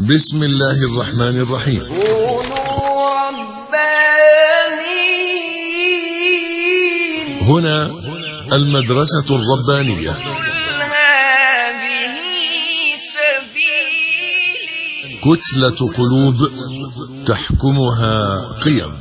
بسم الله الرحمن الرحيم. كونوا ربانيين. هنا المدرسة الربانية. هذه سبيلي. كتلة قلوب تحكمها قيم.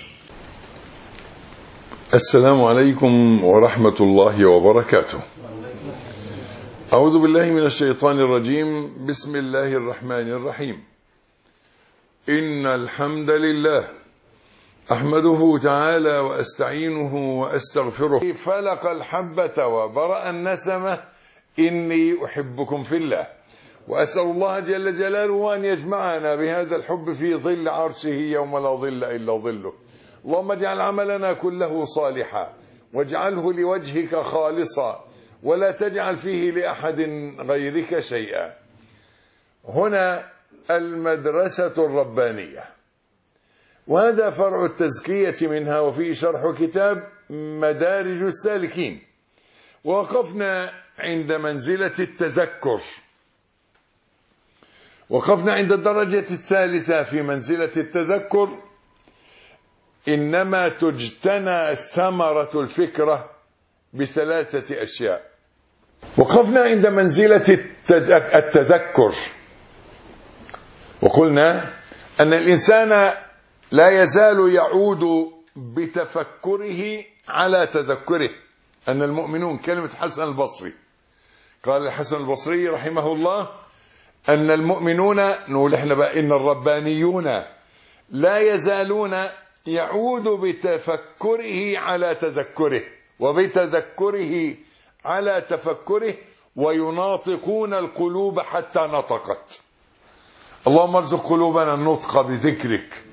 السلام عليكم ورحمة الله وبركاته. أعوذ بالله من الشيطان الرجيم. بسم الله الرحمن الرحيم. إن الحمد لله أحمده تعالى وأستعينه وأستغفره. فلق الحبة وبرأ النسمة. إني أحبكم في الله، وأسأل الله جل جلاله أن يجمعنا بهذا الحب في ظل عرشه يوم لا ظل إلا ظله. اللهم اجعل عملنا كله صالحا، واجعله لوجهك خالصا، ولا تجعل فيه لأحد غيرك شيئا. هنا المدرسة الربانية، وهذا فرع التزكية منها، وفيه شرح كتاب مدارج السالكين. ووقفنا عند منزلة التذكر، وقفنا عند الدرجة الثالثة في منزلة التذكر. إنما تجتنى ثمرة الفكرة بثلاثة أشياء. وقفنا عند منزلة التذكر، وقلنا أن الإنسان لا يزال يعود بتفكره على تذكره. أن المؤمنون، كلمة حسن البصري، قال الحسن البصري رحمه الله أن المؤمنون، نقول احنا بقى إن الربانيون لا يزالون يعود بتفكره على تذكره، وبتذكره على تفكره، ويناطقون القلوب حتى نطقت. اللهم ارزق قلوبنا النطق بذكرك.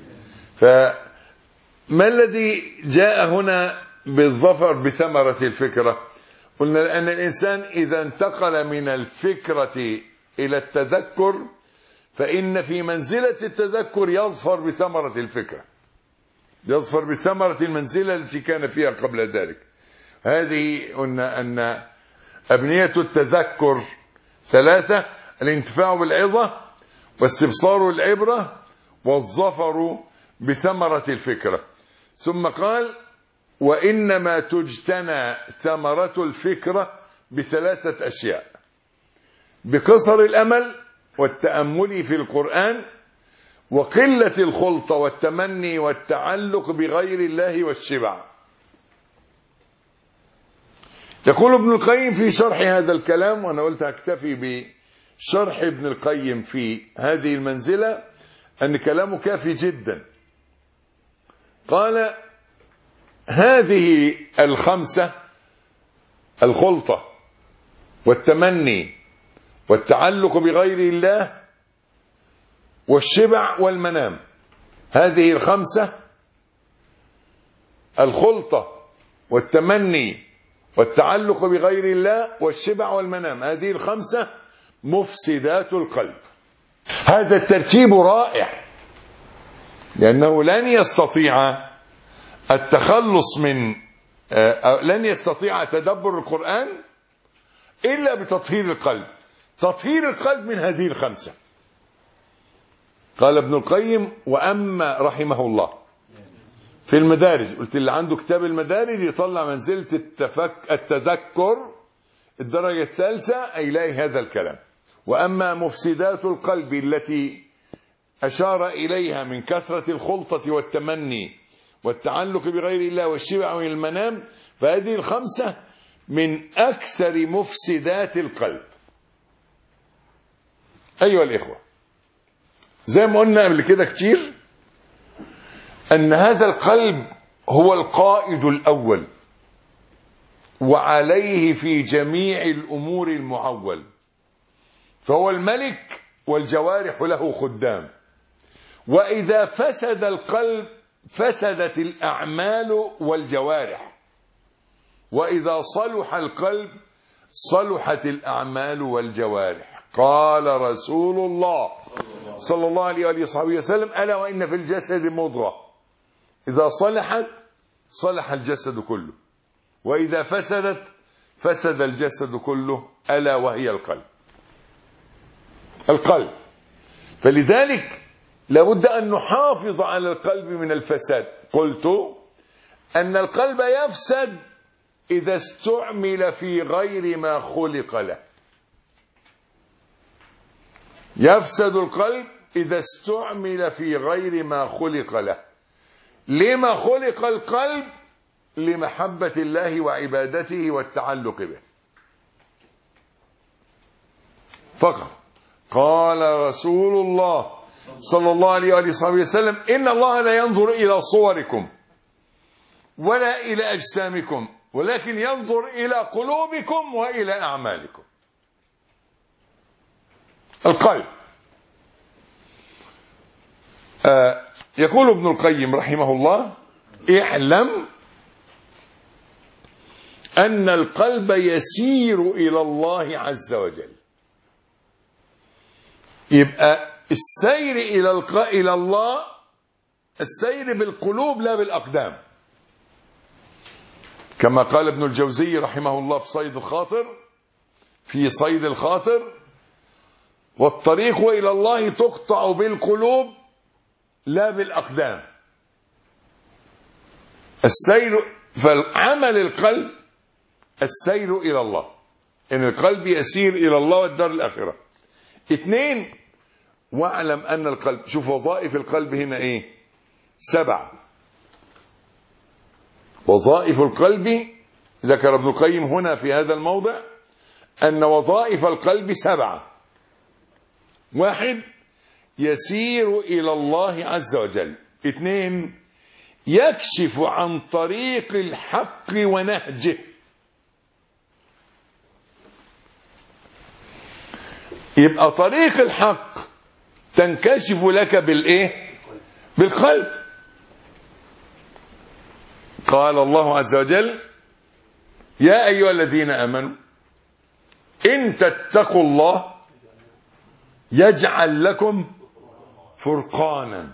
فما الذي جاء هنا بالظفر بثمرة الفكرة؟ قلنا لأن الإنسان إذا انتقل من الفكرة إلى التذكر، فإن في منزلة التذكر يظفر بثمرة الفكرة، يظفر بثمرة المنزلة التي كان فيها قبل ذلك. هذه قلنا أن أبنية التذكر ثلاثة: الانتفاع بالعظة، واستبصار العبرة، والظفر بثمرة الفكرة. ثم قال: وإنما تجتنى ثمرة الفكرة بثلاثة أشياء: بقصر الأمل، والتأمل في القرآن، وقلة الخلطة والتمني والتعلق بغير الله والشبع. يقول ابن القيم في شرح هذا الكلام، وأنا قلت أكتفي بشرح ابن القيم في هذه المنزلة أن كلامه كافي جدا. قال: هذه الخمسة: الخلطة والتمني والتعلق بغير الله والشبع والمنام. هذه الخمسة: الخلطة والتمني والتعلق بغير الله والشبع والمنام، هذه الخمسة مفسدات القلب. هذا الترتيب رائع، لأنه لن يستطيع التخلص من لن يستطيع تدبر القرآن إلا بتطهير القلب. تطهير القلب من هذه الخمسة. قال ابن القيم: وأما رحمه الله في المدارج، قلت اللي عنده كتاب المدارج يطلع منزلة التذكر الدرجة الثالثة يلاقي هذا الكلام. وأما مفسدات القلب التي أشار إليها من كثرة الخلطة والتمني والتعلق بغير الله والشبع والمنام، فهذه الخمسة من أكثر مفسدات القلب. أيها الإخوة، زي ما قلنا قبل كده كتير أن هذا القلب هو القائد الأول، وعليه في جميع الأمور المعول، فهو الملك والجوارح له خدام. وإذا فسد القلب فسدت الأعمال والجوارح، وإذا صلح القلب صلحت الأعمال والجوارح. قال رسول الله صلى الله عليه وآله وصحبه وسلم: ألا وإن في الجسد مضغة إذا صلحت صلح الجسد كله، وإذا فسدت فسد الجسد كله، ألا وهي القلب. القلب فلذلك لابد أن نحافظ على القلب من الفساد. قلت أن القلب يفسد إذا استعمل في غير ما خلق له. يفسد القلب إذا استعمل في غير ما خلق له. لما خلق القلب؟ لمحبة الله وعبادته والتعلق به فقط. قال رسول الله صلى الله عليه وآله وسلم: إن الله لا ينظر إلى صوركم ولا إلى أجسامكم ولكن ينظر إلى قلوبكم وإلى أعمالكم. القلب. يقول ابن القيم رحمه الله: اعلم أن القلب يسير إلى الله عز وجل. يبقى السير إلى الله السير بالقلوب لا بالأقدام، كما قال ابن الجوزي رحمه الله في صيد الخاطر: والطريق إلى الله تقطع بالقلوب لا بالأقدام. السير فالعمل القلب السير إلى الله، إن القلب يسير إلى الله والدار الآخرة. 2. واعلم أن القلب، شوف وظائف القلب هنا إيه؟ 7 وظائف القلب. ذكر ابن القيم هنا في هذا الموضع أن وظائف القلب 7. 1. يسير إلى الله عز وجل. 2. يكشف عن طريق الحق ونهجه. يبقى طريق الحق تنكشف لك بالإيه؟ بالقلب. قال الله عز وجل: يا أيها الذين آمنوا إن تتقوا الله يجعل لكم فرقانا.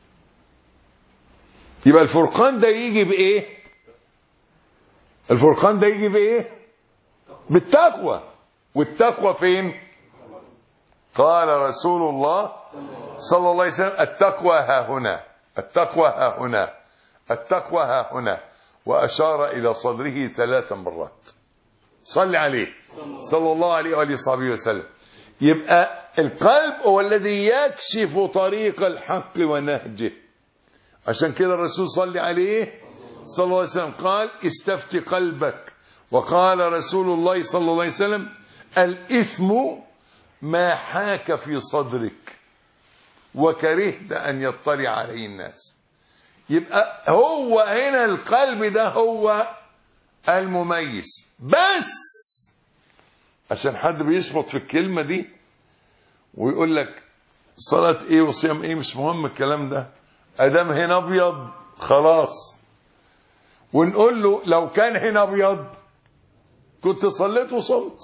يبقى الفرقان ده يجي بإيه؟ الفرقان ده يجي بإيه؟ بالتقوى. والتقوى فين؟ قال رسول الله صلى الله عليه وسلم: التقوى ها هنا، التقوى ها هنا، التقوى ها هنا، وأشار إلى صدره 3 مرات. صل عليه صلى الله عليه وآله وصحبه وسلم. يبقى القلب هو الذي يكشف طريق الحق ونهجه. عشان كده الرسول صلى عليه صلى الله عليه وسلم قال: استفت قلبك. وقال رسول الله صلى الله عليه وسلم: الإثم ما حاك في صدرك وكرهت أن يطلع عليه الناس. يبقى هو هنا القلب ده هو المميز. بس عشان حد بيشبط في الكلمة دي ويقول لك صلاة ايه وصيام ايه، مش مهم الكلام ده، ادام هنا ابيض خلاص. ونقول له لو كان هنا ابيض كنت صليت وصمت.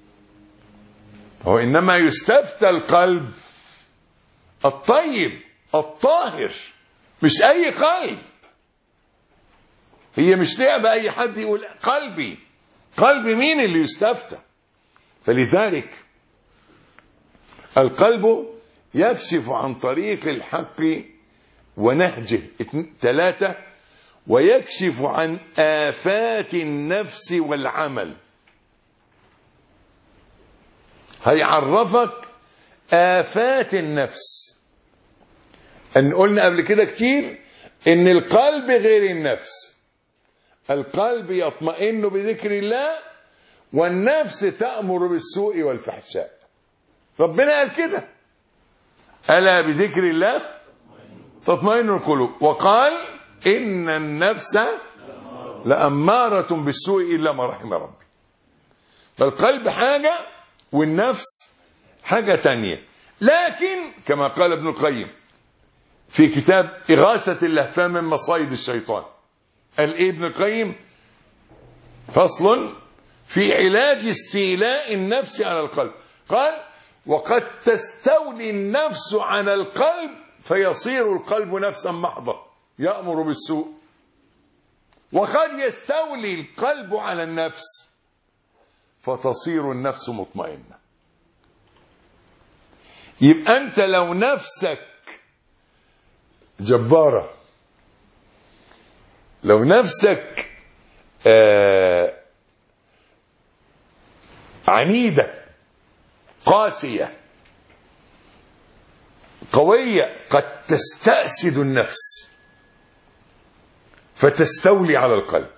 هو انما يستفتى القلب الطيب الطاهر، مش اي قلب. هي مش لعبة اي حد يقول قلبي. قلب مين اللي يستفتى؟ فلذلك القلب يكشف عن طريق الحق ونهجه. 3. ويكشف عن آفات النفس والعمل. هيعرفك آفات النفس. أن قلنا قبل كده كتير إن القلب غير النفس. القلب يطمئن بذكر الله والنفس تأمر بالسوء والفحشاء. ربنا قال كده: ألا بذكر الله تطمئن القلوب. وقال: إن النفس لأمارة بالسوء إلا ما رحم ربي. فالقلب حاجة والنفس حاجة تانية. لكن كما قال ابن القيم في كتاب إغاثة اللهفان من مصايد الشيطان، قال إيه ابن القيم؟ فصل في علاج استيلاء النفس على القلب. قال: وقد تستولي النفس على القلب فيصير القلب نفسا محضة يأمر بالسوء، وقد يستولي القلب على النفس فتصير النفس مطمئنة. يبقى انت لو نفسك جبارة، لو نفسك عنيدة قاسية قوية، قد تستأسد النفس فتستولي على القلب.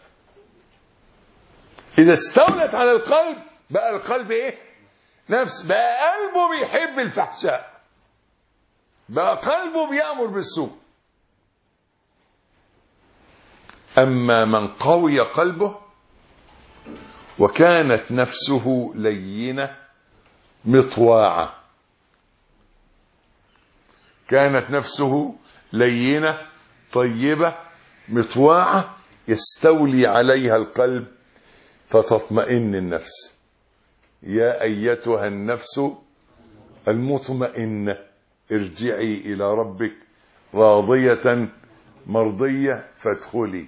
إذا استولت على القلب بقى القلب إيه؟ نفس. بقى قلبه بيحب الفحشاء، بقى قلبه بيأمر بالسوء. أما من قوي قلبه وكانت نفسه لينة مطواعة، كانت نفسه لينة طيبة مطواعة، يستولي عليها القلب فتطمئن النفس. يا أيتها النفس المطمئنة ارجعي إلى ربك راضية مرضية فادخلي.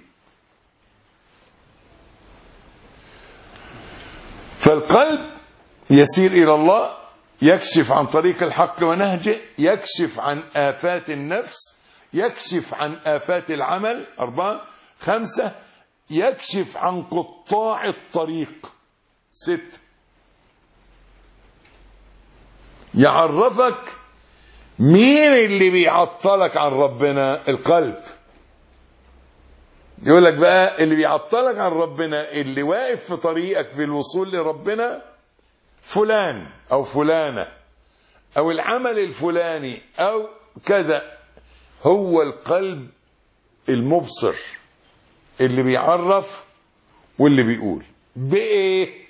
فالقلب يسير إلى الله، يكشف عن طريق الحق ونهجه، يكشف عن آفات النفس، يكشف عن آفات العمل. 4. 5. يكشف عن قطاع الطريق. 6. يعرفك مين اللي بيعطلك عن ربنا. القلب يقول لك بقى اللي بيعطلك عن ربنا، اللي واقف في طريقك في الوصول لربنا فلان أو فلانة أو العمل الفلاني أو كذا. هو القلب المبصر اللي بيعرف واللي بيقول بإيه؟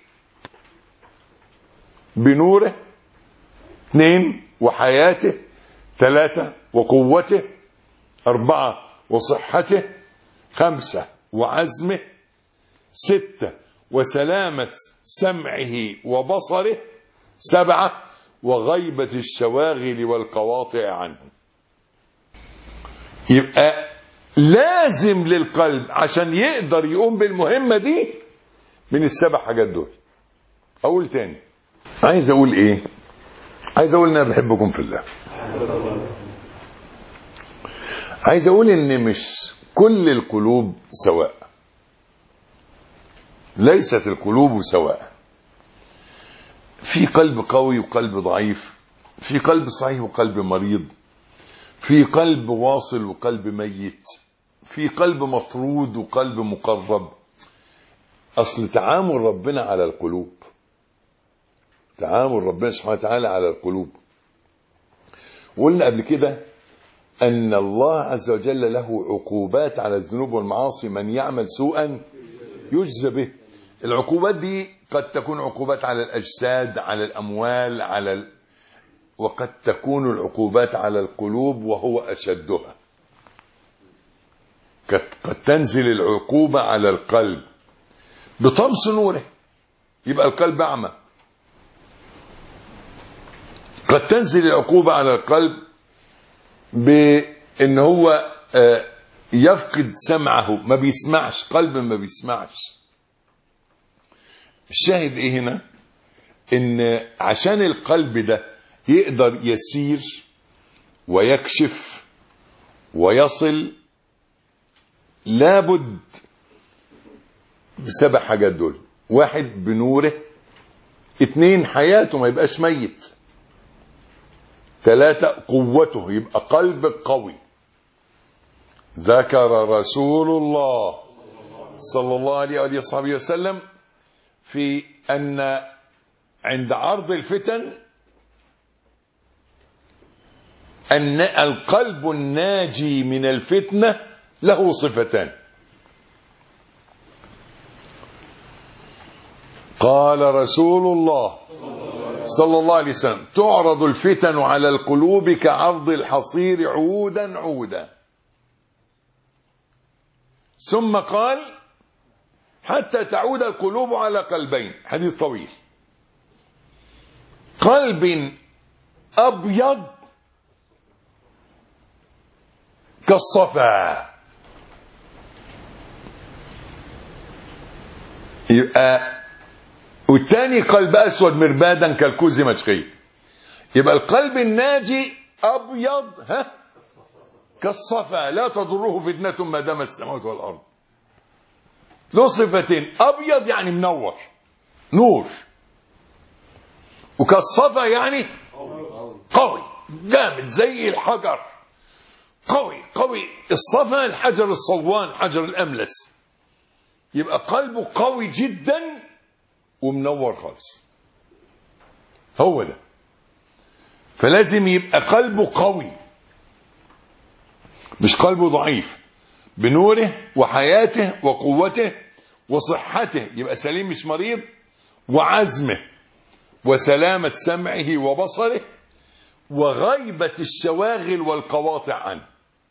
بنوره. 2. وحياته. 3. وقوته. 4. وصحته. 5. وعزمه. 6. وسلامة سمعه وبصره. 7. وغيبة الشواغل والقواطع عنه. يبقى لازم للقلب عشان يقدر يقوم بالمهمة دي من ال7 حاجات دول. أقول تاني، عايز أقول إيه؟ عايز أقول إن أنا بحبكم في الله. عايز أقول إن مش كل القلوب سواء، ليست القلوب سواء. في قلب قوي وقلب ضعيف، في قلب صحيح وقلب مريض، في قلب واصل وقلب ميت، في قلب مطرود وقلب مقرب. أصل تعامل ربنا على القلوب، تعامل ربنا سبحانه وتعالى على القلوب. وقلنا قبل كده أن الله عز وجل له عقوبات على الذنوب والمعاصي. من يعمل سوءا يجزى به. العقوبات دي قد تكون عقوبات على الأجساد، على الأموال، وقد تكون العقوبات على القلوب وهو أشدها. قد تنزل العقوبة على القلب بطمس نوره، يبقى القلب أعمى. قد تنزل العقوبة على القلب بأن هو يفقد سمعه، ما بيسمعش، قلب ما بيسمعش. الشاهد ايه هنا؟ ان عشان القلب ده يقدر يسير ويكشف ويصل لابد ب7 حاجات دول. 1. بنوره. 2. حياته ما يبقاش ميت. 3. قوته، يبقى قلب قوي. ذكر رسول الله صلى الله عليه وآله وصحبه وسلم في أن عند عرض الفتن أن القلب الناجي من الفتنة له صفتان. قال رسول الله صلى الله عليه وسلم: تعرض الفتن على القلوب كعرض الحصير عودا عودا. ثم قال: حتى تعود القلوب على قلبين. حديث طويل. قلب أبيض كالصفا، يبقى، والتاني قلب أسود مربادا كالكوز مشقي. يبقى القلب الناجي أبيض كالصفا لا تضره فتنة ما دام السماوات والأرض. له صفتين، أبيض يعني منور نور، وكالصفا يعني قوي جامد زي الحجر، قوي. الصفا الحجر الصوان، حجر الأملس. يبقى قلبه قوي جدا ومنور خالص، هو ده. فلازم يبقى قلبه قوي، مش قلبه ضعيف، بنوره وحياته وقوته وصحته، يبقى سليم مش مريض، وعزمه وسلامة سمعه وبصره وغيبة الشواغل والقواطع عنه.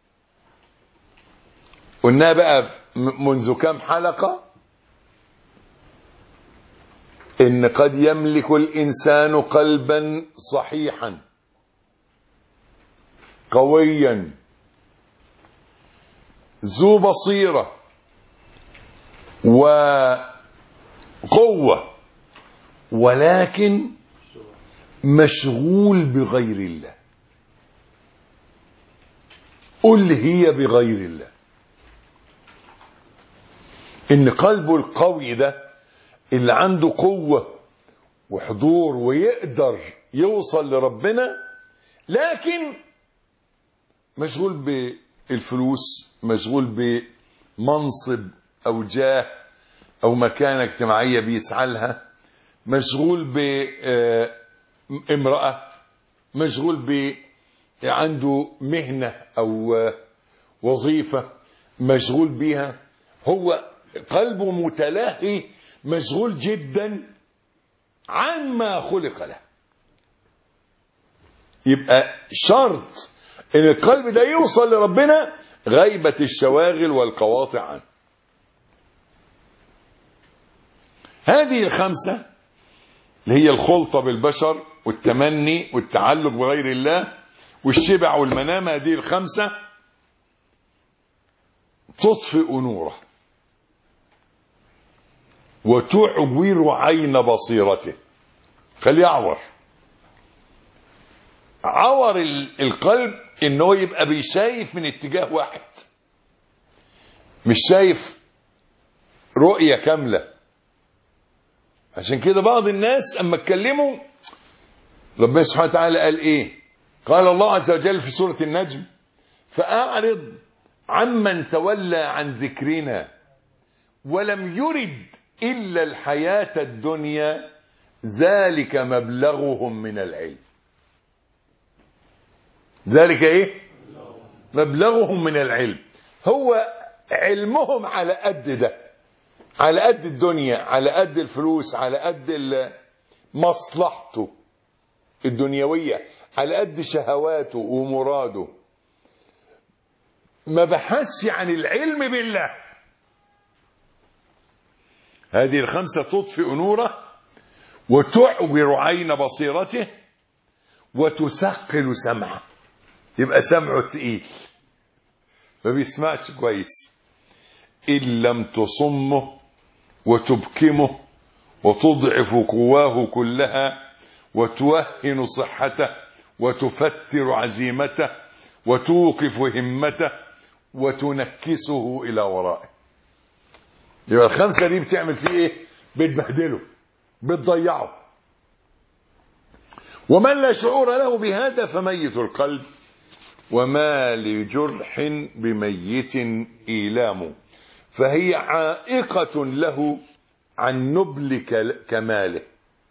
قلنا بقى منذ كم حلقة إن قد يملك الإنسان قلبا صحيحا قويا ذو بصيرة وقوة، ولكن مشغول بغير الله. قل هي بغير الله. إن قلبه القوي ده اللي عنده قوة وحضور ويقدر يوصل لربنا، لكن مشغول بالفلوس، مشغول بمنصب أو جاه أو مكانة اجتماعية بيسعى لها، مشغول بامرأة، مشغول عنده مهنة أو وظيفة مشغول بيها، هو قلبه متلهي مشغول جدا عما خلق له. يبقى شرط ان القلب ده يوصل لربنا غيبة الشواغل والقواطع عنه. هذه الخمسة اللي هي الخلطة بالبشر والتمني والتعلق بغير الله والشبع والمنام، هذه الخمسة تطفئ نوره وتعور عين بصيرته، خليه يعور. عور القلب انه يبقى بيشايف من اتجاه واحد، مش شايف رؤية كاملة. عشان كده بعض الناس اما اتكلموا ربنا سبحانه وتعالى قال ايه؟ قال الله عز وجل في سورة النجم: فأعرض عمن تولى عن ذكرنا ولم يرد إلا الحياة الدنيا ذلك مبلغهم من العلم. ذلك ايه؟ مبلغهم من العلم. هو علمهم على قد ده، على قد الدنيا، على قد الفلوس، على قد مصلحته الدنيوية، على قد شهواته ومراده. ما بحثش عن العلم بالله. هذه الخمسة تطفئ نوره وتعور عين بصيرته وتثقل سمعه. يبقى سمعه تقيل، ما بيسمعش كويس. إن لم تصمه وتبكمه وتضعف قواه كلها وتوهن صحته وتفتر عزيمته وتوقف همته وتنكسه إلى ورائه. يبقى الخمسة دي بتعمل فيه ايه؟ بتبهدله، بتضيعه. ومن لا شعور له بهذا فميت القلب، وما لجرح بميت إيلام، فهي عائقة له عن نبل كماله.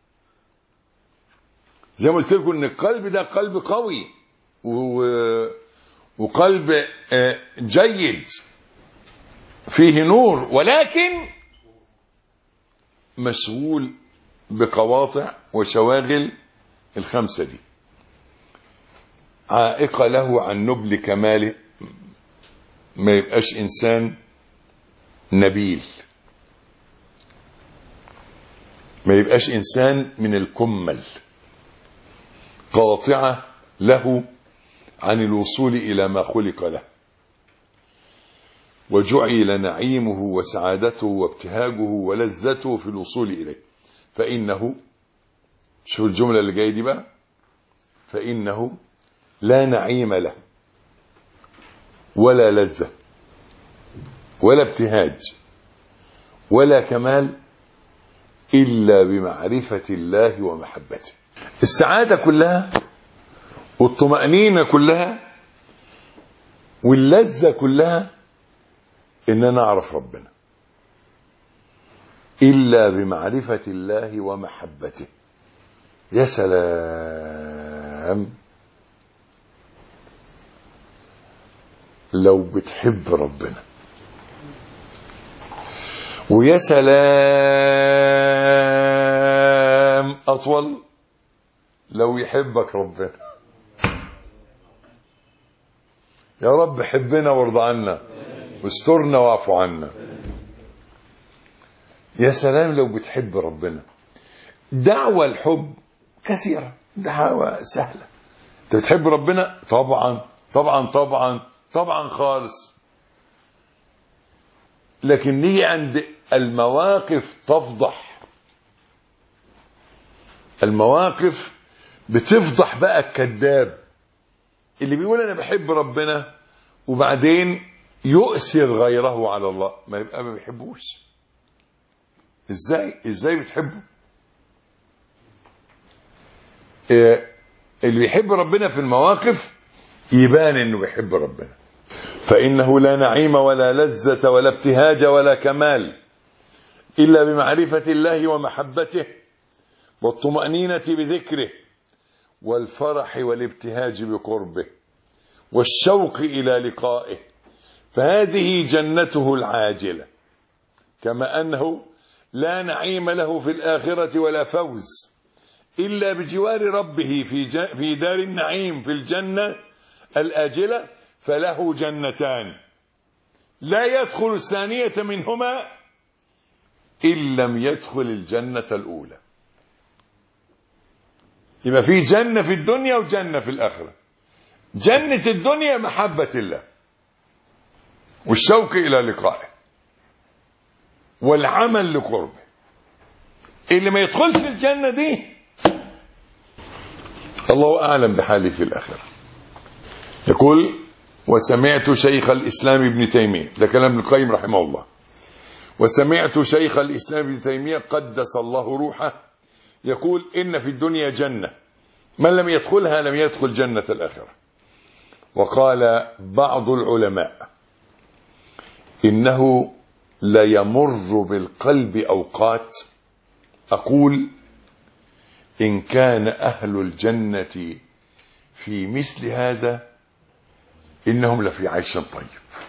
زي ما قلت لكم ان القلب ده قلب قوي وقلب جيد فيه نور، ولكن مشغول بقواطع وشواغل الخمسة دي، عائقة له عن نبل كماله. ما يبقاش إنسان نبيل، ما يبقاش إنسان من الكمل، قاطعة له عن الوصول إلى ما خلق له. وجعل نعيمه وسعادته وابتهاجه ولذته في الوصول إليه، فإنه، شوف الجملة اللي جاية دي بقى، فإنه لا نعيم له ولا لذة ولا ابتهاج ولا كمال إلا بمعرفة الله ومحبته. السعادة كلها والطمأنينة كلها واللذة كلها إن نعرف ربنا، إلا بمعرفة الله ومحبته. يا سلام لو بتحب ربنا، ويا سلام أطول لو يحبك ربنا. يا رب حبنا وارض عنا واسترنا واعف عنا. يا سلام لو بتحب ربنا. دعوة الحب كثيرة، دعوة سهلة. انت بتحب ربنا؟ طبعا طبعا طبعا طبعا خالص. لكن نيجي عند المواقف تفضح. المواقف بتفضح بقى الكذاب اللي بيقول انا بحب ربنا وبعدين يؤثر غيره على الله، ما يبقى ما بيحبوش. ازاي بتحبه؟ اللي بيحب ربنا في المواقف يبان انه بيحب ربنا. فإنه لا نعيم ولا لذة ولا ابتهاج ولا كمال إلا بمعرفة الله ومحبته والطمأنينة بذكره والفرح والابتهاج بقربه والشوق إلى لقائه، فهذه جنته العاجلة. كما أنه لا نعيم له في الآخرة ولا فوز إلا بجوار ربه في دار النعيم في الجنة الآجلة، فله جنتان لا يدخل الثانية منهما إن لم يدخل الجنة الأولى. يبقى في جنة في الدنيا وجنة في الآخرة. جنة الدنيا محبة الله والشوق إلى لقائه والعمل لقربه. اللي ما يدخلش الجنة دي الله أعلم بحاله في الآخرة. يقول: وسمعت شيخ الإسلام ابن تيمية، ده كلام ابن القيم رحمه الله، وسمعت شيخ الإسلام ابن تيمية قدس الله روحه يقول: إن في الدنيا جنة من لم يدخلها لم يدخل جنة الآخرة. وقال بعض العلماء: إنه ليمر بالقلب أوقات أقول إن كان أهل الجنة في مثل هذا إنهم لفي عيش طيب.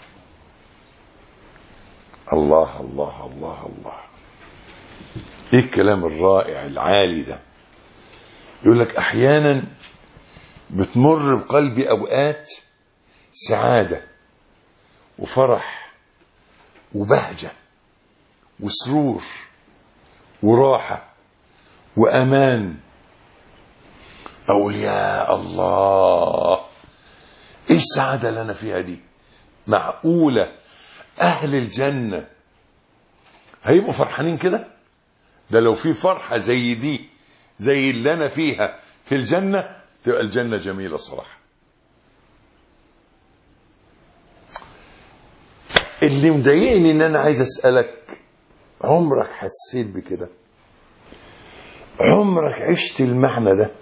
الله الله الله الله، إيه الكلام الرائع العالي ده. يقول لك أحيانا بتمر بقلبي أوقات سعادة وفرح وبهجة وسرور وراحة وأمان. أقول يا الله إيه السعادة اللي أنا فيها دي؟ معقولة أهل الجنة هيبقوا فرحانين كده؟ ده لو في فرحة زي دي زي اللي أنا فيها في الجنة تبقى الجنة جميلة صراحة. اللي مضايقني إن أنا عايز أسألك: عمرك حسيت بكده؟ عمرك عشت المعنى ده؟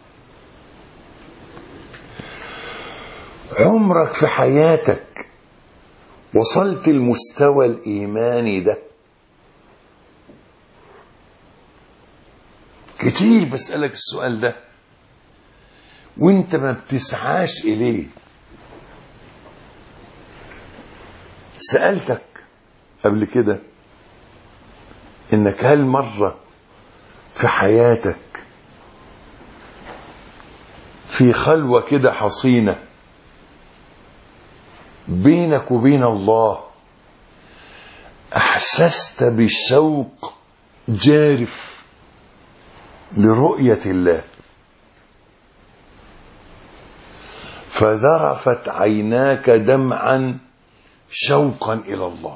عمرك في حياتك وصلت المستوى الإيماني ده؟ كتير بسألك السؤال ده وانت ما بتسعاش إليه. سألتك قبل كده إنك هل مرة في حياتك في خلوة كده حصينة بينك وبين الله أحسست بشوق جارف لرؤية الله فذرفت عيناك دمعا شوقا إلى الله؟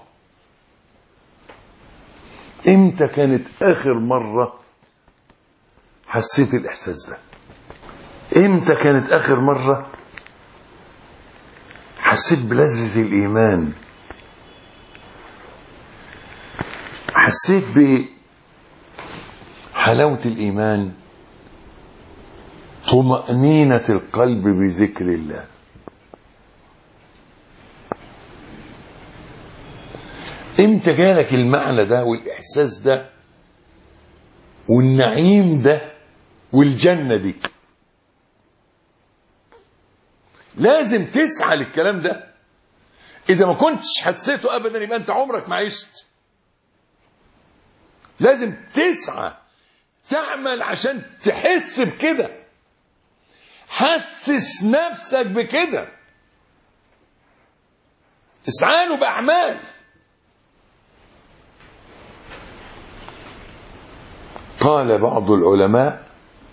إمتى كانت آخر مرة حسيت الإحساس ده؟ امتى كانت اخر مرة حسيت بلذة الايمان؟ حسيت بحلاوة الايمان، طمأنينة القلب بذكر الله. امتى جالك المعنى ده والاحساس ده والنعيم ده والجنة دي؟ لازم تسعى للكلام ده. اذا ما كنتش حسيته ابدا يبقى انت عمرك ما عشت. لازم تسعى تعمل عشان تحس بكده. حسس نفسك بكده، اسعى له باعمال. قال بعض العلماء: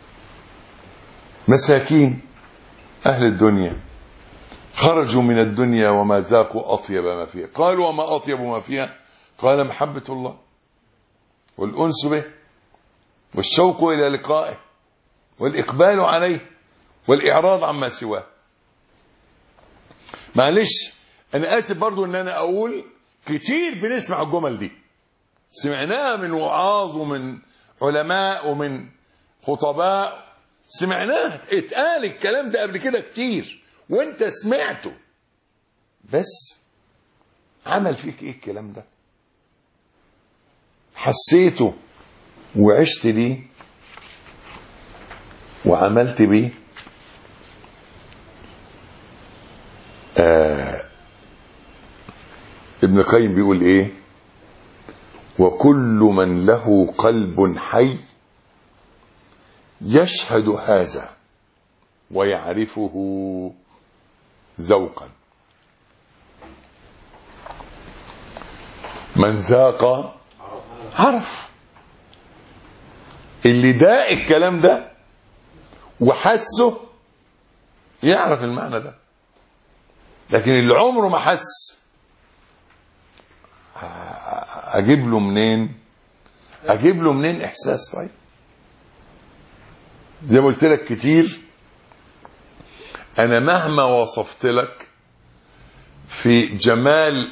مساكين أهل الدنيا خرجوا من الدنيا وما ذاقوا أطيب ما فيها. قالوا: وما أطيب ما فيها؟ قال: محبة الله والأنس به والشوق إلى لقائه والإقبال عليه والإعراض عما سواه. معلش أنا آسف برضو أن أنا أقول كتير بنسمع الجمل دي، سمعناها من وعاظ ومن علماء ومن خطباء، سمعناه اتقال الكلام ده قبل كده كتير وانت سمعته، بس عمل فيك ايه الكلام ده؟ حسيته وعشت ليه وعملت بيه؟ ابن القيم بيقول ايه؟ وكل من له قلب حي يشهد هذا ويعرفه ذوقا. من ذاق عرف. اللي داق الكلام ده وحسه يعرف المعنى ده، لكن اللي عمره ما حس اجيب له منين احساس؟ طيب زي ما قلت لك كتير، انا مهما وصفت لك في جمال،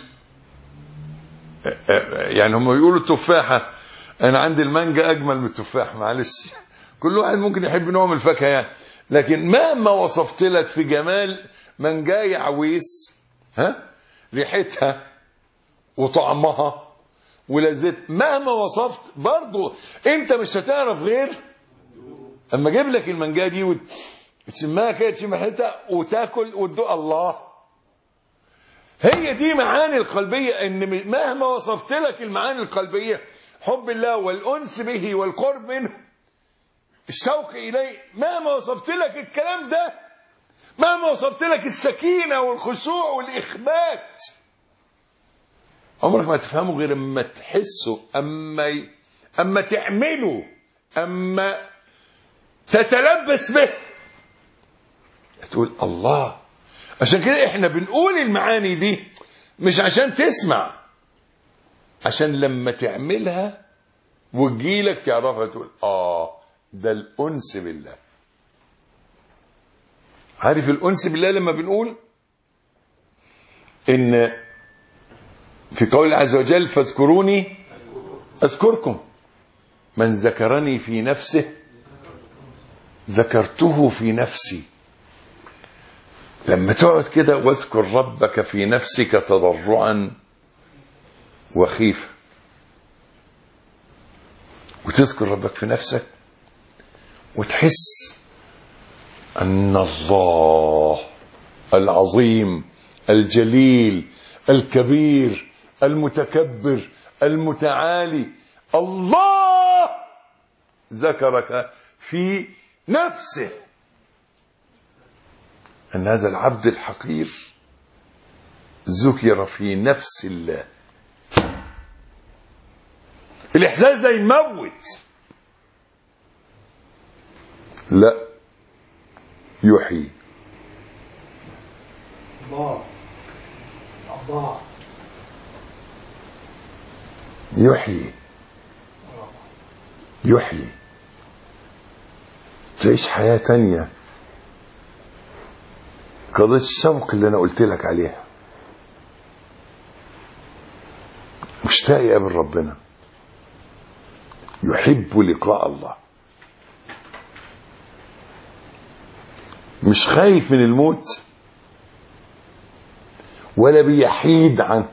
يعني هم بيقولوا التفاحة، انا عندي المانجا اجمل من التفاح، معلش كل واحد ممكن يحب نوع من الفاكهة يعني، لكن مهما وصفت لك في جمال مانجاية عويس، ريحتها وطعمها ولذت، مهما وصفت برضو انت مش هتعرف غير اما اجيب لك المانجا دي وتشمها كده، تشم ريحتها وتاكل وتدوق. الله، هي دي معاني القلبية. ان مهما وصفت لك المعاني القلبية، حب الله والأنس به والقرب منه، الشوق إليه، مهما وصفت لك الكلام ده، مهما وصفت لك السكينة والخشوع والإخبات، عمرك ما تفهمه غير اما تحسه، اما تعمله، اما تتلبس به، تقول الله. عشان كده احنا بنقول المعاني دي مش عشان تسمع، عشان لما تعملها وتجيلك تعرفها، تقول ده الأنس بالله. عارف الأنس بالله لما بنقول إن في قول الله عز وجل: فاذكروني أذكركم، من ذكرني في نفسه ذكرته في نفسي. لما تقعد كده واذكر ربك في نفسك تضرعا وخيفة، وتذكر ربك في نفسك وتحس أن الله العظيم الجليل الكبير المتكبر المتعالي، الله ذكرك في نفسه، أن هذا العبد الحقير ذكر في نفس الله. الإحساس ده يموت؟ لا، يحيي. الله يحيي، تعيش حياة تانية قضية الشوق اللي أنا قلت لك عليها، مشتاق يقابل ربنا، يحب لقاء الله، مش خايف من الموت ولا بيحيد عنه.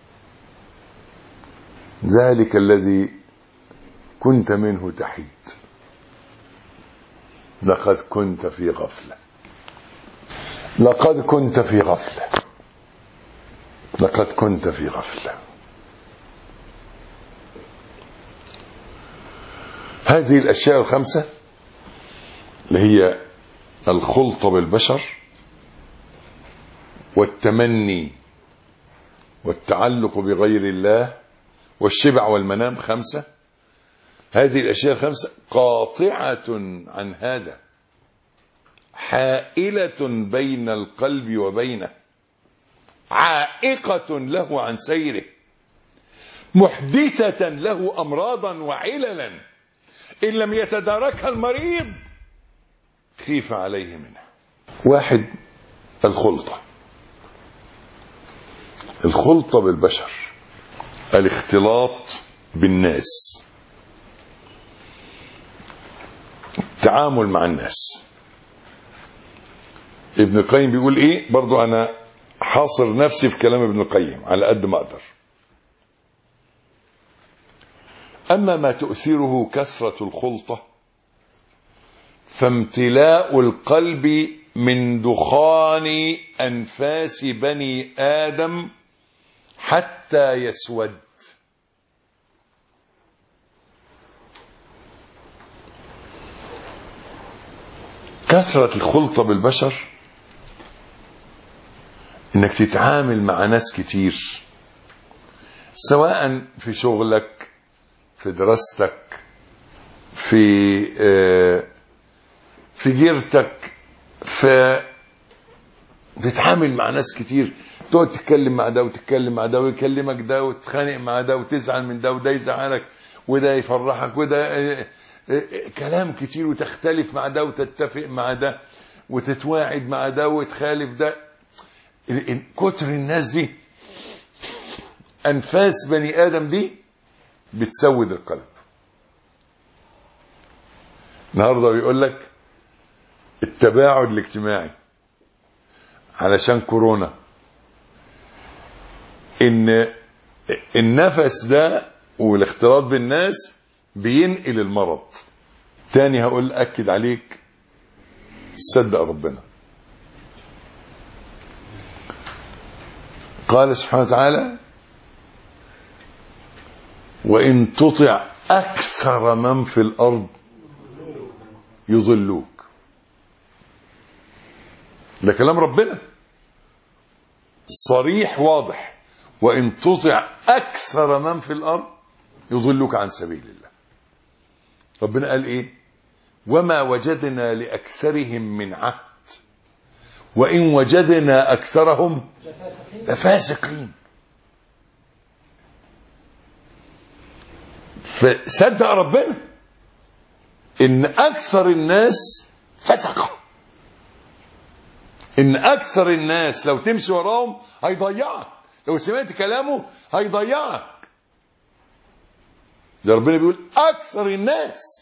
ذلك الذي كنت منه تحيد، لقد كنت في غفلة، لقد كنت في غفلة، لقد كنت في غفلة. هذه الأشياء الخمسة اللي هي الخلطة بالبشر والتمني والتعلق بغير الله والشبع والمنام، خمسة. هذه الأشياء الخمسة قاطعة عن هذا، حائلة بين القلب وبينه، عائقة له عن سيره، محدثة له أمراضا وعللا إن لم يتداركها المريض خيف عليه منها. واحد، الخلطة، الخلطة بالبشر، الاختلاط بالناس، التعامل مع الناس. ابن القيم بيقول ايه؟ برضو انا حاصر نفسي في كلام ابن القيم على قد ما اقدر. اما ما تؤثره كثرة الخلطة فامتلاء القلب من دخان انفاس بني ادم حتى يسود. كثرة الخلطة بالبشر انك تتعامل مع ناس كتير، سواء في شغلك، في دراستك، في جيرتك، تتعامل مع ناس كتير، تقعد تتكلم مع ده وتتكلم مع ده ويكلمك ده وتتخانق مع ده وتزعل من ده وده يزعلك وده يفرحك وده كلام كتير، وتختلف مع ده وتتفق مع ده وتتواعد مع ده وتخالف ده. كتر الناس دي، أنفاس بني آدم دي بتسود القلب. النهارده بيقول لك التباعد الاجتماعي علشان كورونا، ان النفس ده والاختلاط بالناس بينقل المرض. تاني هقول أكد عليك، صدق ربنا. قال سبحانه وتعالى: وإن تطع أكثر من في الأرض يضلوك. ده كلام ربنا صريح واضح. وإن تطع أكثر من في الأرض يضلوك عن سبيل الله. ربنا قال إيه؟ وما وجدنا لأكثرهم من عهد وإن وجدنا أكثرهم لفاسقين. فصدق ربنا إن أكثر الناس فسقة، إن أكثر الناس لو تمشي وراهم هيضيعك، لو سمعت كلامه هيضيعك. ده ربنا بيقول أكثر الناس،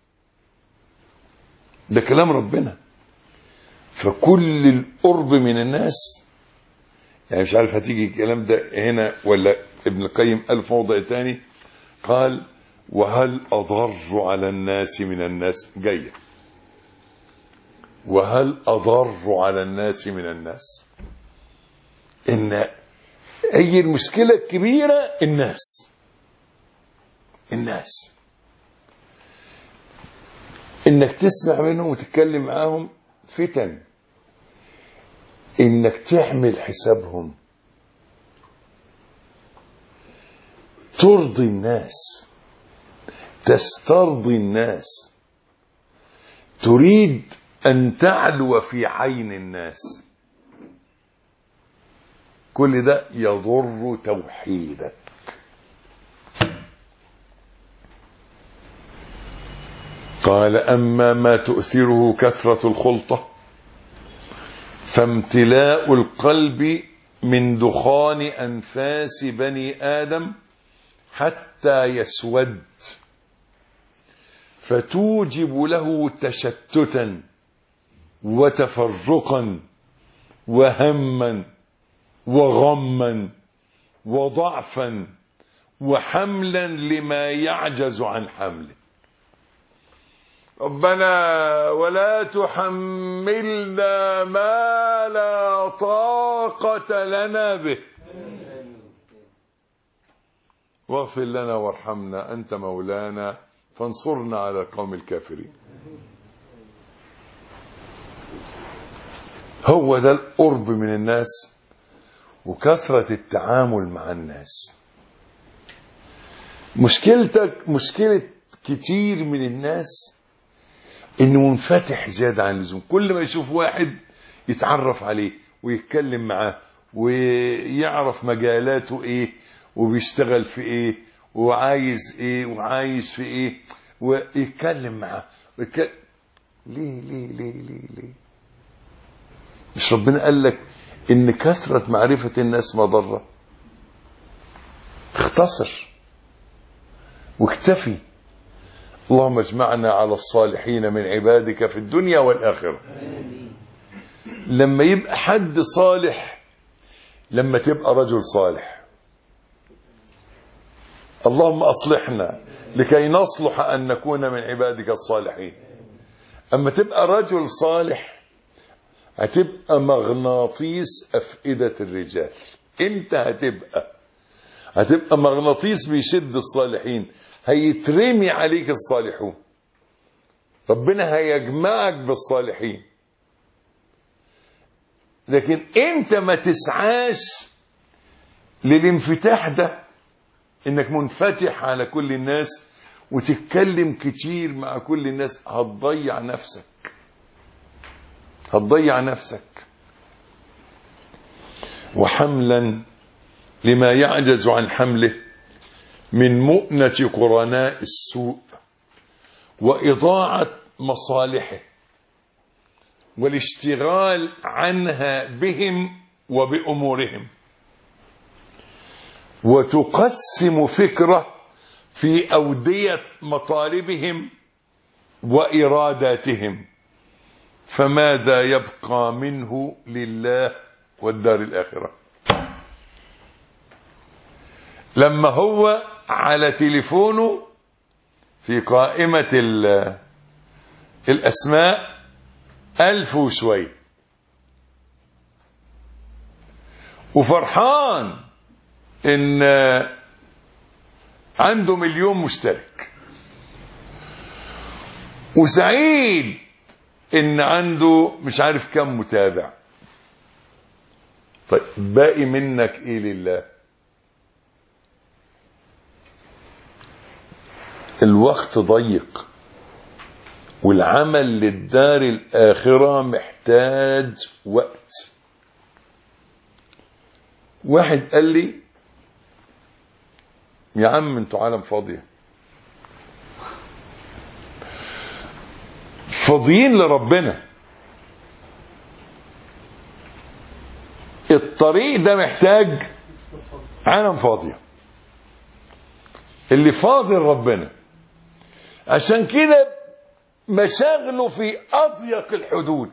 ده كلام ربنا. فكل القرب من الناس، يعني مش عارف هتيجي الكلام ده هنا ولا ابن القيم قال في موضع تاني، قال: وهل أضر على الناس من الناس؟ جاية. وهل أضر على الناس من الناس؟ إن هي المشكلة الكبيرة الناس إنك تسمع منهم وتتكلم معاهم فتن، إنك تعمل حسابهم، ترضي الناس، تسترضي الناس، تريد أن تعلو في عين الناس. كل ده يضر توحيدك. قال: أما ما تؤثره كثرة الخلطة فامتلاء القلب من دخان أنفاس بني آدم حتى يسود، فتوجب له تشتتا وتفرقا وهما وغما وضعفا وحملا لما يعجز عن حمله. ربنا ولا تحملنا ما لا طاقة لنا به واغفر لنا وارحمنا أنت مولانا فانصرنا على القوم الكافرين. هو ده القرب من الناس وكثرة التعامل مع الناس. مشكلة كتير من الناس انه منفتح زيادة عن اللزوم، كل ما يشوف واحد يتعرف عليه ويتكلم معاه ويعرف مجالاته ايه وبيشتغل في ايه وعايز ايه وعايز في ايه ويتكلم معاه ليه مش ربنا قال لك ان كثرة معرفة الناس مضرة؟ اختصر واكتفي. اللهم اجمعنا على الصالحين من عبادك في الدنيا والآخرة. لما يبقى حد صالح، لما تبقى رجل صالح، اللهم أصلحنا لكي نصلح أن نكون من عبادك الصالحين. أما تبقى رجل صالح هتبقى مغناطيس أفئدة الرجال. انت هتبقى مغناطيس بيشد الصالحين، هيترمي عليك الصالحون، ربنا هيجمعك بالصالحين. لكن انت ما تسعاش للانفتاح ده، انك منفتح على كل الناس وتتكلم كتير مع كل الناس، هتضيع نفسك. وحملا لما يعجز عن حمله من مؤنة قرناء السوء وإضاعة مصالحه والاشتغال عنها بهم وبأمورهم، وتقسم فكره في أودية مطالبهم وإراداتهم، فماذا يبقى منه لله والدار الآخرة؟ لما هو على تليفونه في قائمة الأسماء 1000 وشوي، وفرحان إن عنده 1,000,000 مشترك، وسعيد إن عنده مش عارف كم متابع. طيب باقي منك إيه لله؟ الوقت ضيق، والعمل للدار الآخرة محتاج وقت. واحد قال لي يا عم انتوا عالم فاضية، فاضيين لربنا. الطريق ده محتاج عالم فاضية، اللي فاضي ربنا. عشان كده مشاغله في أضيق الحدود،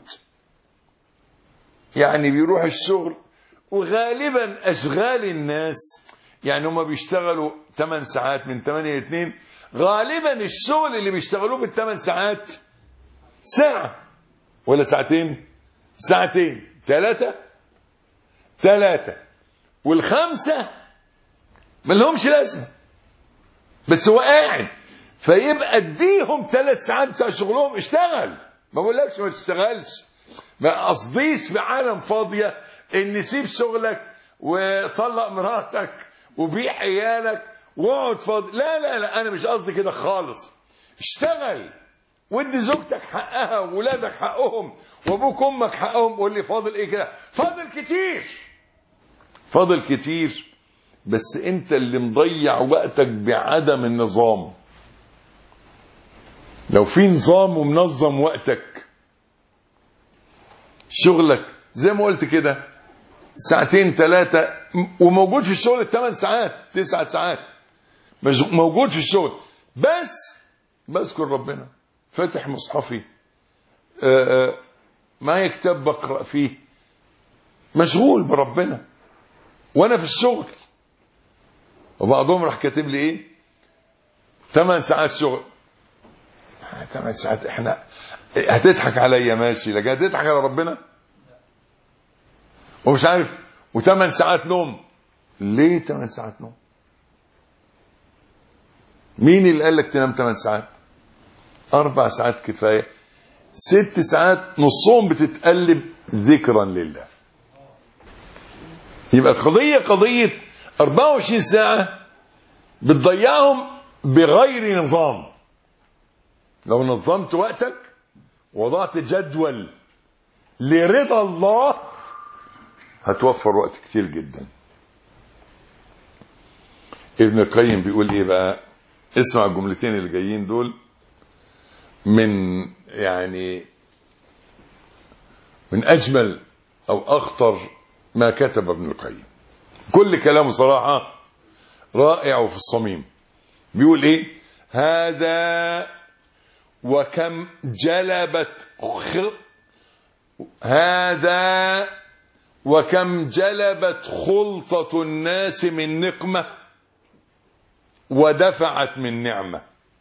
يعني بيروح الشغل، وغالبا أشغال الناس يعني هم بيشتغلوا 8 ساعات من 8 ل 2، غالبا الشغل اللي بيشتغلوه في ال8 ساعات ساعة ولا ساعتين، 3 والخمسة ما لهمش لازمة، بس هو قاعد. فيبقى اديهم 3 ساعات بتاع شغلهم، اشتغل، ما بقولكش ما تشتغلش، ما قصديش بعالم فاضية ان سيب شغلك وطلق مراتك وبيع عيالك واقعد فاضي. لا انا مش قصدي كده خالص. اشتغل وادي زوجتك حقها وولادك حقهم وابوك وامك حقهم. قول لي فاضل ايه كده؟ فاضل كتير، بس انت اللي مضيع وقتك بعدم النظام. لو في نظام ومنظم وقتك، شغلك زي ما قلت كده 2 3 ساعات، وموجود في الشغل 8 ساعات 9 ساعات موجود في الشغل، بس بذكر ربنا، فاتح مصحفي، معايا كتاب بقرأ فيه، مشغول بربنا وانا في الشغل. وبعضهم راح كاتب لي ايه 8 ساعات شغل. 8 ساعات احنا هتضحك عليا ماشي، لكن هتضحك على ربنا؟ ومش عارف، و8 ساعات نوم. ليه 8 ساعات نوم؟ مين اللي قال لك تنام 8 ساعات؟ 4 ساعات كفايه، 6 ساعات نصهم بتتقلب ذكرا لله. يبقى قضيه 24 ساعه بتضيعهم بغير نظام. لو نظمت وقتك وضعت جدول لرضا الله هتوفر وقت كتير جدا. ابن القيم بيقول ايه بقى؟ اسمع الجملتين اللي جايين دول من اجمل او اخطر ما كتب ابن القيم. كل كلامه صراحة رائع وفي الصميم. بيقول ايه؟ هذا وكم جلبت خلطة الناس من نقمة ودفعت من نعمة،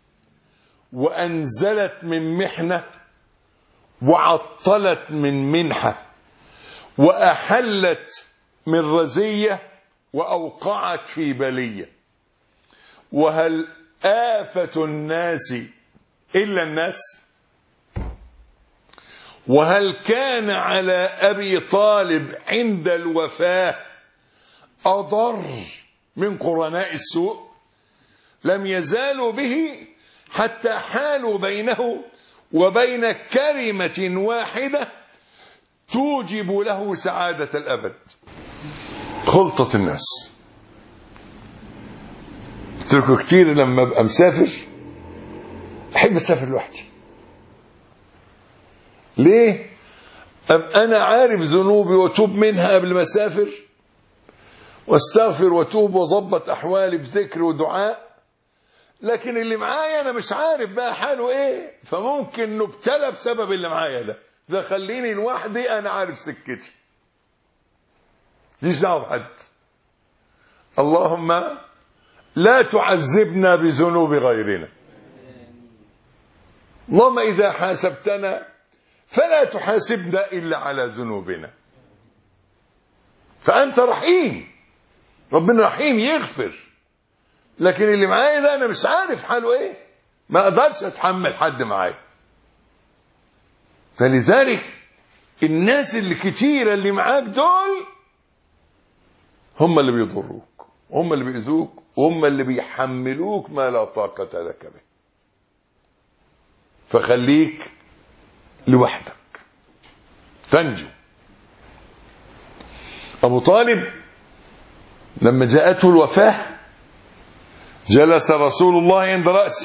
وأنزلت من محنة وعطلت من منحة، وأحلت من رزية وأوقعت في بلية. وهل آفة الناس إلا الناس؟ وهل كان على أبي طالب عند الوفاة أضر من قرناء السوء؟ لم يزالوا به حتى حالوا بينه وبين كلمة واحدة توجب له سعادة الأبد. خلطة الناس. اتركوا كتير لما ابقى مسافر احب اسافر لوحدي. ليه؟ انا عارف ذنوبي واتوب منها قبل ما اسافر، واستغفر واتوب واظبط احوالي بذكر ودعاء. لكن اللي معايا انا مش عارف بقى حاله ايه، فممكن نبتلى بسبب اللي معايا ده خليني لوحدي، انا عارف سكتي، ليش دعوه بحد. اللهم لا تعذبنا بذنوب غيرنا. اللهم إذا حاسبتنا فلا تحاسبنا إلا على ذنوبنا. فأنت رحيم، ربنا رحيم يغفر. لكن اللي معايا ده أنا مش عارف حاله إيه، ما أقدرش أتحمل حد معايا. فلذلك الناس اللي كتيرة اللي معاك دول هم اللي بيضروك، هم اللي بيؤذوك، وهم اللي بيحملوك ما لا طاقة لك به. فخليك لوحدك تنجو. أبو طالب لما جاءته الوفاة جلس رسول الله عند رأسه،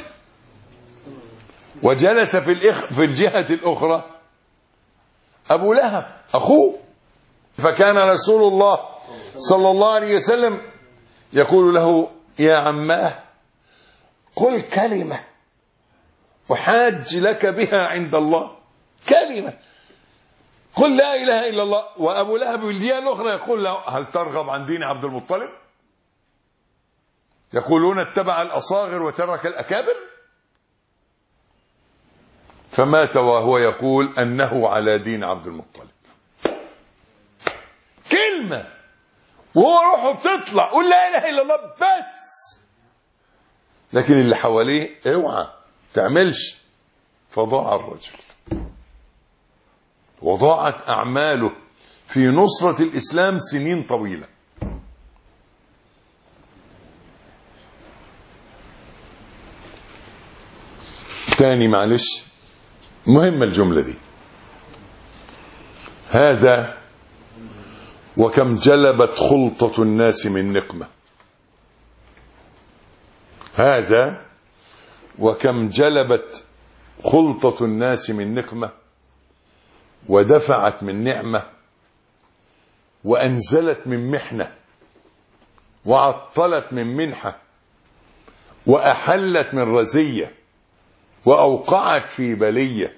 وجلس في الجهة الأخرى أبو لهب أخوه. فكان رسول الله صلى الله عليه وسلم يقول له: يا عماه قل كلمة وحاج لك بها عند الله، كلمة، قل لا إله إلا الله. وأبو لهب بالجهة الأخرى يقول له: هل ترغب عن دين عبد المطلب؟ يقولون اتبع الأصاغر وترك الأكابر. فمات وهو يقول أنه على دين عبد المطلب. كلمة وهو روحه بتطلع قل لا إله إلا الله بس. لكن اللي حواليه اوعى تعملش. فضاع الرجل وضاعت أعماله في نصرة الإسلام سنين طويلة. تاني معلش، مهمة الجملة دي. هذا وكم جلبت خلطة الناس من نقمة. هذا وكم جلبت خلطة الناس من نقمة ودفعت من نعمة وأنزلت من محنة، وعطلت من منحة، وأحلت من رزية، وأوقعت في بلية.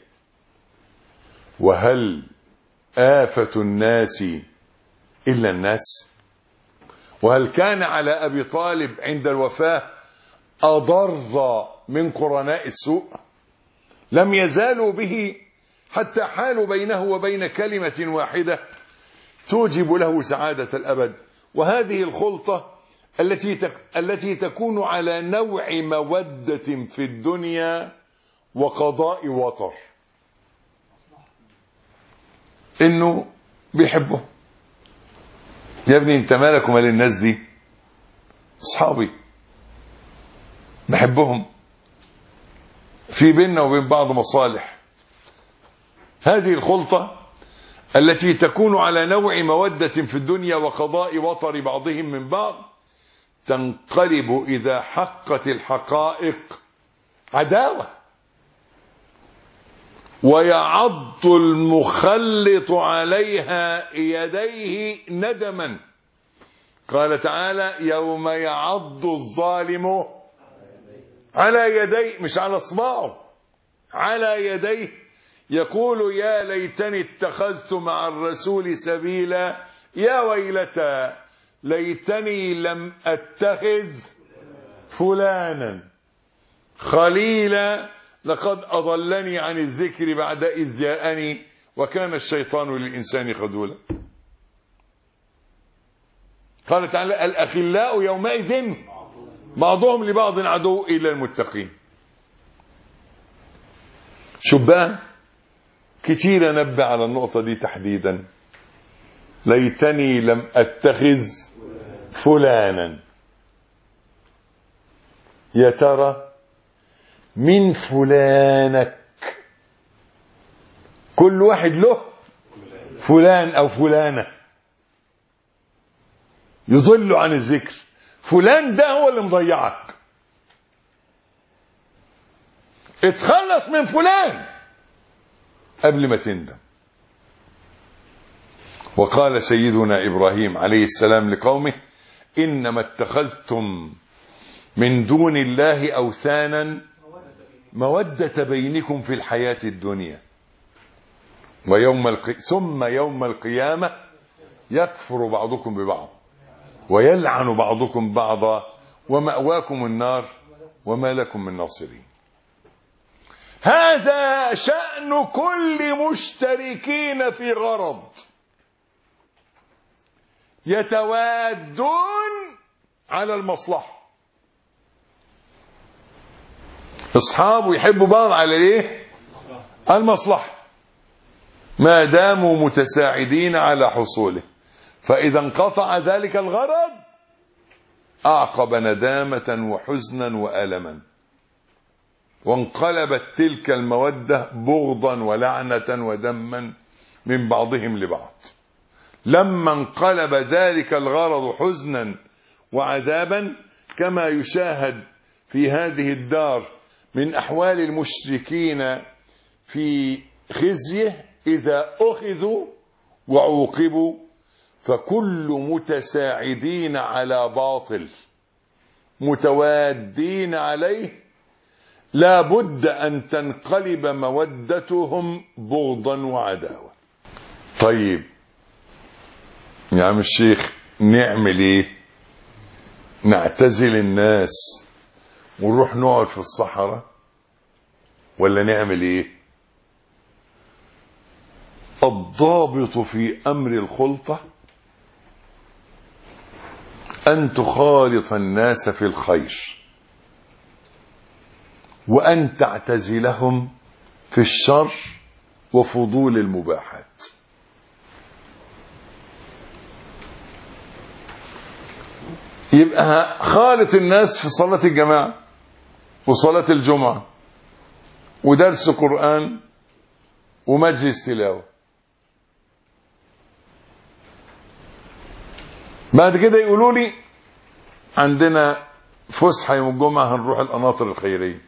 وهل آفة الناس إلا الناس؟ وهل كان على أبي طالب عند الوفاة أضر من قرناء السوء؟ لم يزالوا به حتى حالوا بينه وبين كلمة واحدة توجب له سعادة الأبد. وهذه الخلطة التي تكون على نوع مودة في الدنيا وقضاء وطر، إنه بيحبه. يا ابني انت مالك ومال الناس دي؟ اصحابي بحبهم، في بيننا وبين بعض مصالح. هذه الخلطة التي تكون على نوع مودة في الدنيا وقضاء وطر بعضهم من بعض تنقلب إذا حقت الحقائق عداوة، ويعض المخلط عليها يديه ندما. قال تعالى: يوم يعض الظالم على يديه، مش على اصبعه، على يديه، يقول يا ليتني اتخذت مع الرسول سبيلا، يا ويلتى ليتني لم اتخذ فلانا خليلا لقد أضلني عن الذكر بعد إذ جاءني وكان الشيطان للإنسان خذولا. قال تعالى: الأخلاء يومئذ بعضهم لبعض عدو إلا المتقين. شبان كتير نبه على النقطة دي تحديدا. ليتني لم أتخذ فلانا. يا ترى من فلانك؟ كل واحد له فلان أو فلانة يضل عن الذكر. فلان ده هو اللي مضيعك. اتخلص من فلان قبل ما تندم. وقال سيدنا إبراهيم عليه السلام لقومه: إنما اتخذتم من دون الله أوثانا مودة بينكم في الحياة الدنيا ثم يوم القيامة يكفر بعضكم ببعض ويلعن بعضكم بعضا ومأواكم النار وما لكم من ناصرين. هذا شأن كل مشتركين في غرض، يتوادون على المصلحة. اصحاب يحبوا بعض على ايه؟ المصلحة، ما داموا متساعدين على حصوله. فإذا انقطع ذلك الغرض أعقب ندامة وحزنا وألما، وانقلبت تلك المودة بغضا ولعنة ودما من بعضهم لبعض. لما انقلب ذلك الغرض حزنا وعذابا كما يشاهد في هذه الدار من أحوال المشركين في خزيه إذا أخذوا وعوقبوا، فكل متساعدين على باطل متوادين عليه لا بد أن تنقلب مودتهم بغضا وعداوة. طيب يا عم الشيخ نعمل ايه؟ نعتزل الناس ونروح نقعد في الصحراء ولا نعمل ايه؟ الضابط في أمر الخلطة أن تخالط الناس في الخير، وأن تعتزلهم في الشر وفضول المباحات. يبقى خالط الناس في صلاة الجماعة وصلاة الجمعة ودرس قرآن ومجلس تلاوة. بعد كده يقولوا لي عندنا فسحة يوم الجمعة هنروح القناطر الخيرية.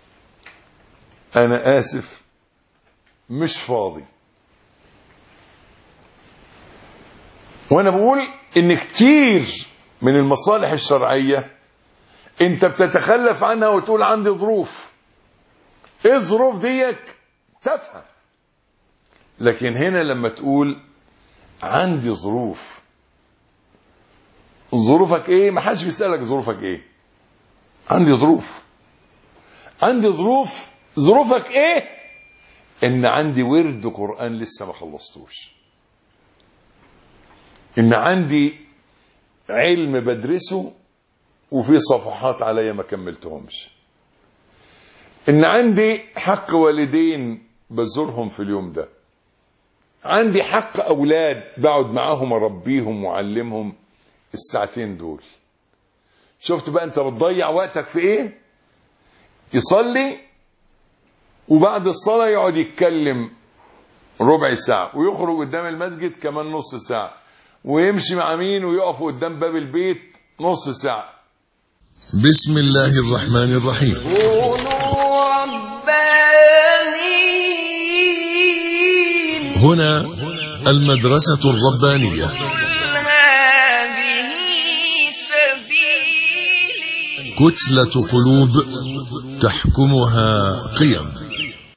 أنا آسف مش فاضي. وانا بقول ان كتير من المصالح الشرعية انت بتتخلف عنها وتقول عندي ظروف. ايه الظروف ديك؟ تفهم. لكن هنا لما تقول عندي ظروف، ظروفك ايه؟ ما حدش بيسألك ظروفك ايه. عندي ظروف، عندي ظروف. ظروفك ايه؟ ان عندي ورد قرآن لسه ما خلصتوش، ان عندي علم بدرسه وفي صفحات عليا ما كملتهمش، ان عندي حق والدين بزورهم في اليوم ده، عندي حق اولاد بقعد معاهم اربيهم واعلمهم الساعتين دول. شفت بقى انت بتضيع وقتك في ايه؟ يصلي وبعد الصلاة يقعد يتكلم ربع ساعة ويخرج قدام المسجد كمان نص ساعة ويمشي مع مين ويقف قدام باب البيت نص ساعة. بسم الله الرحمن الرحيم. كونوا ربانيين. هنا المدرسة الربانية. هذه سبيلي. كتلة قلوب تحكمها قيم.